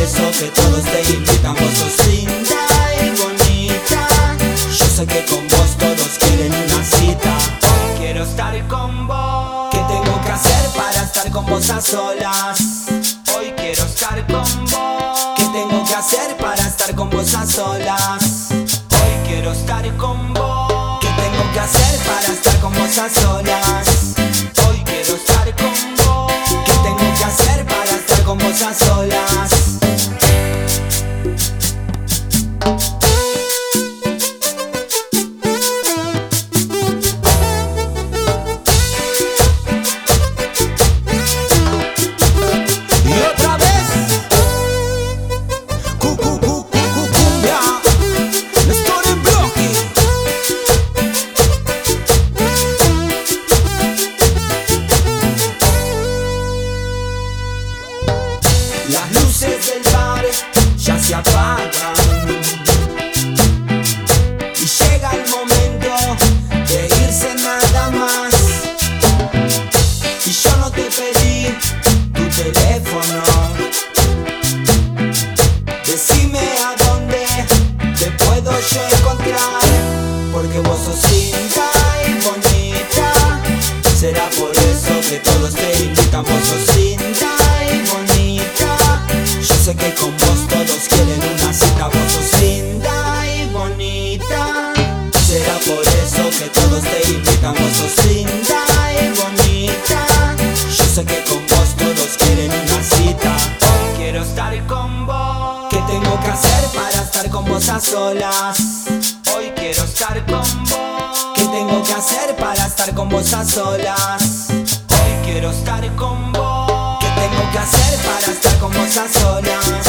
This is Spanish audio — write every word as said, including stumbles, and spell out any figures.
eso que todos te invitan. Vos sos linda y bonita, yo sé que con vos todos quieren una cita. Hoy quiero estar con vos. ¿Qué tengo que hacer para estar con vos a solas? Hoy quiero estar con vos. ¿Qué tengo que hacer para estar con vos a solas? Hoy quiero estar con vos. ¿Qué tengo que hacer para estar con vos a solas? Hoy quiero estar con vos. ¿Qué tengo que hacer para estar con vos a solas? Las luces del bar ya se apagan y llega el momento de irse nada más. Y yo no te pedí tu teléfono, decime a dónde te puedo yo encontrar, porque vos sos linda y bonita. Será por eso que todos te invitan. Vos sos linda y bonita, yo sé que con vos todos quieren una cita. Vos sos linda y bonita, será por eso que todos te invitan. Vos sos linda y bonita, yo sé que con vos todos quieren una cita. Hoy quiero estar con vos. ¿Qué tengo que hacer para estar con vos a solas? Hoy quiero estar con vos. ¿Qué tengo que hacer para estar con vos a solas? Hoy quiero estar con vos. ¿Qué tengo que hacer para estar con vos a solas?